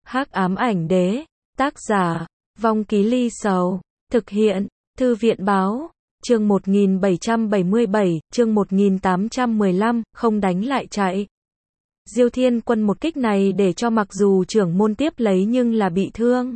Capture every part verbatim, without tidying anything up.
Hắc ám ảnh đế, tác giả, Vong Ký Ly Sầu, thực hiện, Thư viện báo, chương một nghìn bảy trăm bảy mươi bảy, chương một nghìn tám trăm mười lăm, không đánh lại chạy. Diêu Thiên Quân một kích này để cho mặc dù trưởng môn tiếp lấy nhưng là bị thương.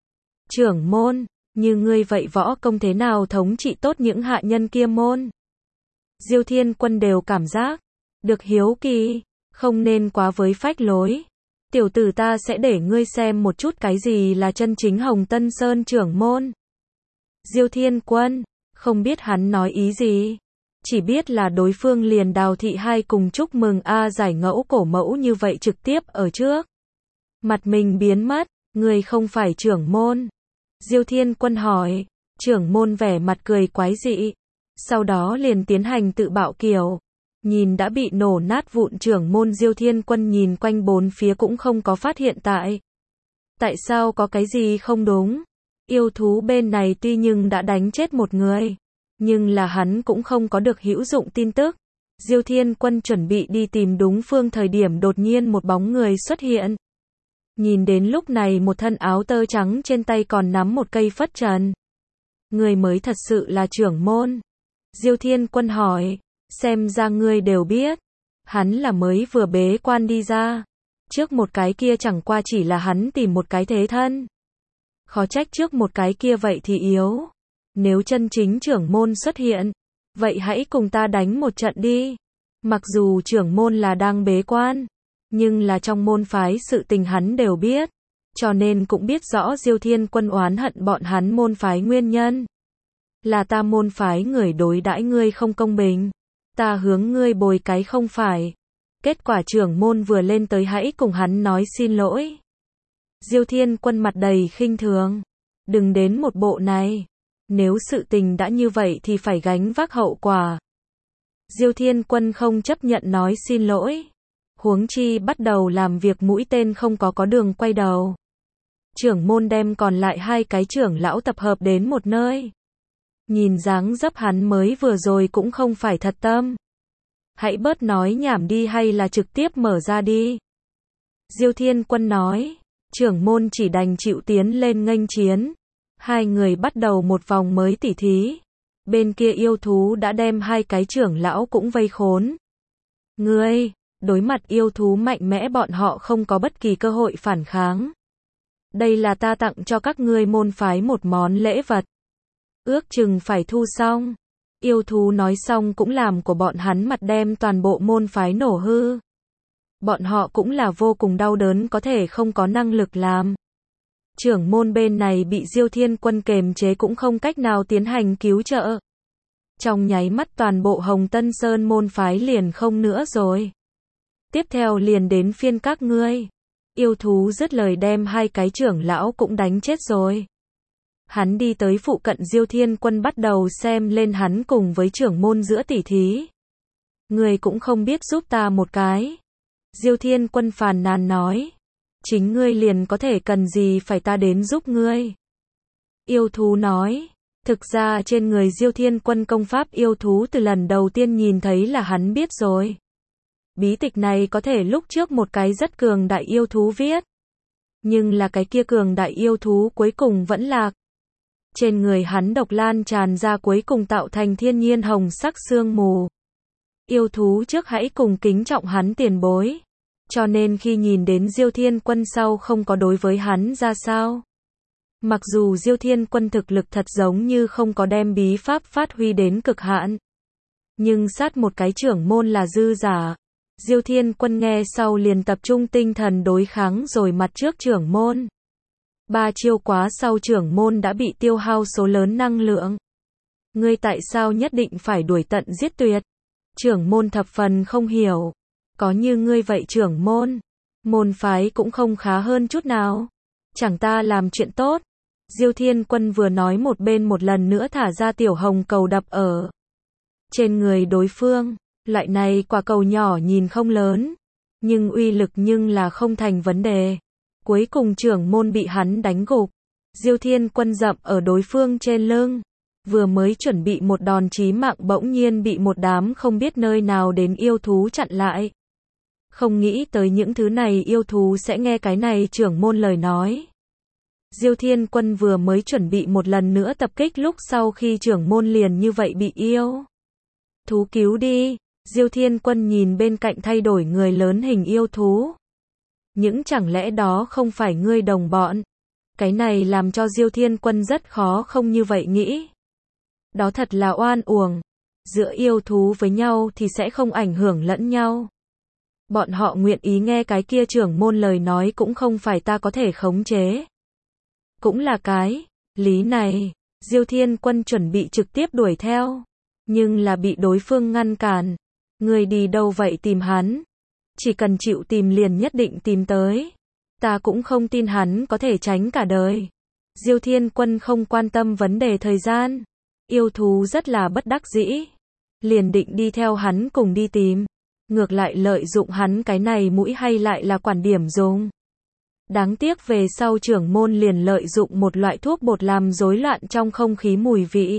Trưởng môn, như ngươi vậy võ công thế nào thống trị tốt những hạ nhân kia môn? Diêu Thiên Quân đều cảm giác được hiếu kỳ, không nên quá với phách lối. Tiểu tử ta sẽ để ngươi xem một chút cái gì là chân chính Hồng Tân Sơn trưởng môn. Diêu Thiên Quân, không biết hắn nói ý gì. Chỉ biết là đối phương liền Đào Thị Hai cùng chúc mừng A giải ngẫu cổ mẫu như vậy trực tiếp ở trước. Mặt mình biến mất, ngươi không phải trưởng môn. Diêu Thiên Quân hỏi, trưởng môn vẻ mặt cười quái dị. Sau đó liền tiến hành tự bạo kiểu. Nhìn đã bị nổ nát vụn trưởng môn Diêu Thiên Quân nhìn quanh bốn phía cũng không có phát hiện tại. Tại sao có cái gì không đúng? Yêu thú bên này tuy nhưng đã đánh chết một người. Nhưng là hắn cũng không có được hữu dụng tin tức. Diêu Thiên Quân chuẩn bị đi tìm đúng phương thời điểm đột nhiên một bóng người xuất hiện. Nhìn đến lúc này một thân áo tơ trắng trên tay còn nắm một cây phất trần. Người mới thật sự là trưởng môn. Diêu Thiên Quân hỏi, xem ra ngươi đều biết. Hắn là mới vừa bế quan đi ra. Trước một cái kia chẳng qua chỉ là hắn tìm một cái thế thân. Khó trách trước một cái kia vậy thì yếu. Nếu chân chính trưởng môn xuất hiện, vậy hãy cùng ta đánh một trận đi. Mặc dù trưởng môn là đang bế quan, nhưng là trong môn phái sự tình hắn đều biết, cho nên cũng biết rõ Diêu Thiên Quân oán hận bọn hắn môn phái nguyên nhân. Là ta môn phái người đối đãi ngươi không công bình, ta hướng ngươi bồi cái không phải. Kết quả trưởng môn vừa lên tới hãy cùng hắn nói xin lỗi. Diêu Thiên Quân mặt đầy khinh thường, đừng đến một bộ này. Nếu sự tình đã như vậy thì phải gánh vác hậu quả. Diêu Thiên Quân không chấp nhận nói xin lỗi. Huống chi bắt đầu làm việc mũi tên không có có đường quay đầu. Trưởng môn đem còn lại hai cái trưởng lão tập hợp đến một nơi. Nhìn dáng dấp hắn mới vừa rồi cũng không phải thật tâm. Hãy bớt nói nhảm đi hay là trực tiếp mở ra đi. Diêu Thiên Quân nói, trưởng môn chỉ đành chịu tiến lên nghênh chiến. Hai người bắt đầu một vòng mới tỉ thí. Bên kia yêu thú đã đem hai cái trưởng lão cũng vây khốn. Ngươi, đối mặt yêu thú mạnh mẽ bọn họ không có bất kỳ cơ hội phản kháng. Đây là ta tặng cho các ngươi môn phái một món lễ vật. Ước chừng phải thu xong. Yêu thú nói xong cũng làm của bọn hắn mặt đem toàn bộ môn phái nổ hư. Bọn họ cũng là vô cùng đau đớn có thể không có năng lực làm. Trưởng môn bên này bị Diêu Thiên Quân kềm chế cũng không cách nào tiến hành cứu trợ. Trong nháy mắt toàn bộ Hồng Tân Sơn môn phái liền không nữa rồi. Tiếp theo liền đến phiên các ngươi. Yêu thú dứt lời đem hai cái trưởng lão cũng đánh chết rồi. Hắn đi tới phụ cận Diêu Thiên Quân bắt đầu xem lên hắn cùng với trưởng môn giữa tỉ thí. Ngươi cũng không biết giúp ta một cái. Diêu Thiên Quân phàn nàn nói. Chính ngươi liền có thể cần gì phải ta đến giúp ngươi. Yêu thú nói. Thực ra trên người Diêu Thiên Quân công pháp yêu thú từ lần đầu tiên nhìn thấy là hắn biết rồi. Bí tịch này có thể lúc trước một cái rất cường đại yêu thú viết. Nhưng là cái kia cường đại yêu thú cuối cùng vẫn lạc. Trên người hắn độc lan tràn ra cuối cùng tạo thành thiên nhiên hồng sắc sương mù. Yêu thú trước hãy cùng kính trọng hắn tiền bối. Cho nên khi nhìn đến Diêu Thiên Quân sau không có đối với hắn ra sao. Mặc dù Diêu Thiên Quân thực lực thật giống như không có đem bí pháp phát huy đến cực hạn. Nhưng sát một cái trưởng môn là dư giả. Diêu Thiên Quân nghe sau liền tập trung tinh thần đối kháng rồi mặt trước trưởng môn. Ba chiêu quá sau trưởng môn đã bị tiêu hao số lớn năng lượng. Ngươi tại sao nhất định phải đuổi tận giết tuyệt? Trưởng môn thập phần không hiểu. Có như ngươi vậy trưởng môn, môn phái cũng không khá hơn chút nào. Chẳng ta làm chuyện tốt. Diêu Thiên Quân vừa nói một bên một lần nữa thả ra tiểu hồng cầu đập ở trên người đối phương. Loại này quả cầu nhỏ nhìn không lớn, nhưng uy lực nhưng là không thành vấn đề. Cuối cùng trưởng môn bị hắn đánh gục. Diêu Thiên Quân dậm ở đối phương trên lưng. Vừa mới chuẩn bị một đòn chí mạng bỗng nhiên bị một đám không biết nơi nào đến yêu thú chặn lại. Không nghĩ tới những thứ này yêu thú sẽ nghe cái này trưởng môn lời nói. Diêu Thiên Quân vừa mới chuẩn bị một lần nữa tập kích lúc sau khi trưởng môn liền như vậy bị yêu thú cứu đi. Diêu Thiên Quân nhìn bên cạnh thay đổi người lớn hình yêu thú. Những chẳng lẽ đó không phải ngươi đồng bọn? Cái này làm cho Diêu Thiên Quân rất khó không như vậy nghĩ. Đó thật là oan uổng. Giữa yêu thú với nhau thì sẽ không ảnh hưởng lẫn nhau. Bọn họ nguyện ý nghe cái kia trưởng môn lời nói cũng không phải ta có thể khống chế. Cũng là cái lý này. Diêu Thiên Quân chuẩn bị trực tiếp đuổi theo, nhưng là bị đối phương ngăn cản. Người đi đâu vậy tìm hắn? Chỉ cần chịu tìm liền nhất định tìm tới. Ta cũng không tin hắn có thể tránh cả đời. Diêu Thiên Quân không quan tâm vấn đề thời gian. Yêu thú rất là bất đắc dĩ. Liền định đi theo hắn cùng đi tìm. Ngược lại lợi dụng hắn cái này mũi hay lại là quản điểm dùng. Đáng tiếc về sau trưởng môn liền lợi dụng một loại thuốc bột làm rối loạn trong không khí mùi vị.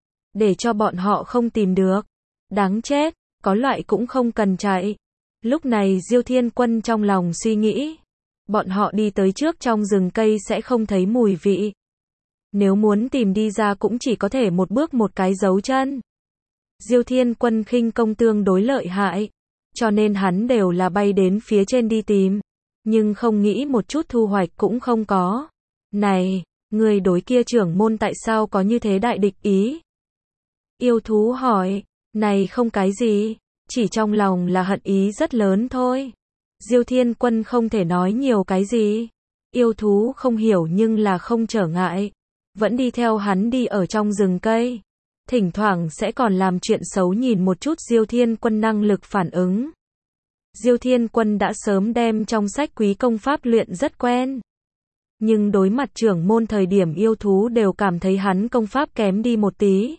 Để cho bọn họ không tìm được. Đáng chết, có loại cũng không cần chạy. Lúc này Diêu Thiên Quân trong lòng suy nghĩ. Bọn họ đi tới trước trong rừng cây sẽ không thấy mùi vị. Nếu muốn tìm đi ra cũng chỉ có thể một bước một cái dấu chân. Diêu Thiên Quân khinh công tương đối lợi hại. Cho nên hắn đều là bay đến phía trên đi tìm. Nhưng không nghĩ một chút thu hoạch cũng không có. Này, người đối kia trưởng môn tại sao có như thế đại địch ý? Yêu thú hỏi, này không cái gì, chỉ trong lòng là hận ý rất lớn thôi. Diêu Thiên Quân không thể nói nhiều cái gì. Yêu thú không hiểu nhưng là không trở ngại. Vẫn đi theo hắn đi ở trong rừng cây. Thỉnh thoảng sẽ còn làm chuyện xấu nhìn một chút Diêu Thiên Quân năng lực phản ứng. Diêu Thiên Quân đã sớm đem trong sách quý công pháp luyện rất quen. Nhưng đối mặt trưởng môn thời điểm yêu thú đều cảm thấy hắn công pháp kém đi một tí.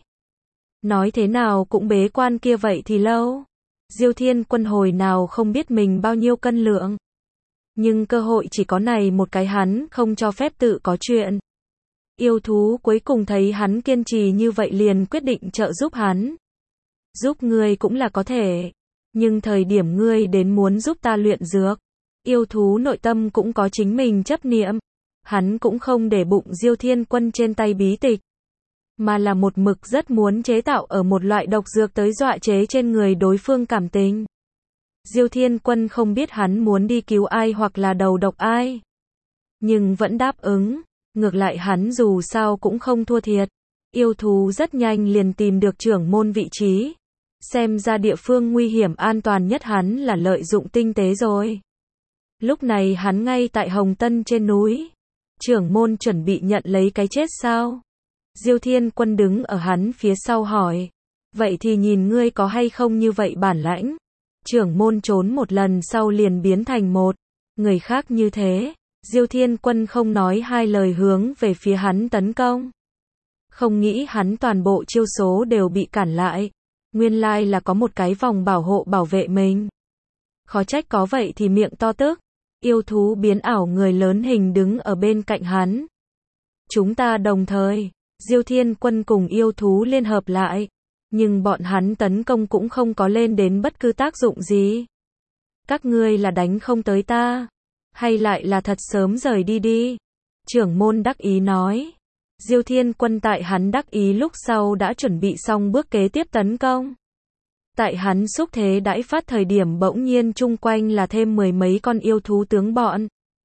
Nói thế nào cũng bế quan kia vậy thì lâu. Diêu Thiên Quân hồi nào không biết mình bao nhiêu cân lượng. Nhưng cơ hội chỉ có này một cái hắn không cho phép tự có chuyện. Yêu thú cuối cùng thấy hắn kiên trì như vậy liền quyết định trợ giúp hắn. Giúp ngươi cũng là có thể. Nhưng thời điểm ngươi đến muốn giúp ta luyện dược. Yêu thú nội tâm cũng có chính mình chấp niệm. Hắn cũng không để bụng Diêu Thiên Quân trên tay bí tịch. Mà là một mực rất muốn chế tạo ở một loại độc dược tới dọa chế trên người đối phương cảm tình. Diêu Thiên Quân không biết hắn muốn đi cứu ai hoặc là đầu độc ai. Nhưng vẫn đáp ứng. Ngược lại hắn dù sao cũng không thua thiệt. Yêu thú rất nhanh liền tìm được trưởng môn vị trí. Xem ra địa phương nguy hiểm an toàn nhất hắn là lợi dụng tinh tế rồi. Lúc này hắn ngay tại Hồng Tân trên núi. Trưởng môn chuẩn bị nhận lấy cái chết sao? Diêu Thiên Quân đứng ở hắn phía sau hỏi. Vậy thì nhìn ngươi có hay không như vậy bản lãnh. Trưởng môn trốn một lần sau liền biến thành một người khác như thế. Diêu Thiên Quân không nói hai lời hướng về phía hắn tấn công. Không nghĩ hắn toàn bộ chiêu số đều bị cản lại. Nguyên lai là có một cái vòng bảo hộ bảo vệ mình. Khó trách có vậy thì miệng to tức. Yêu thú biến ảo người lớn hình đứng ở bên cạnh hắn. Chúng ta đồng thời. Diêu Thiên Quân cùng yêu thú liên hợp lại. Nhưng bọn hắn tấn công cũng không có lên đến bất cứ tác dụng gì. Các ngươi là đánh không tới ta. Hay lại là thật sớm rời đi đi. Trưởng môn đắc ý nói. Diêu Thiên Quân tại hắn đắc ý lúc sau đã chuẩn bị xong bước kế tiếp tấn công. Tại hắn xúc thế đãi phát thời điểm bỗng nhiên chung quanh là thêm mười mấy con yêu thú tướng bọn.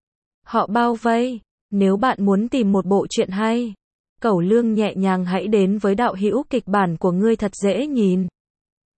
Họ bao vây. Nếu bạn muốn tìm một bộ truyện hay, Cẩu Lương nhẹ nhàng hãy đến với đạo hữu kịch bản của ngươi thật dễ nhìn.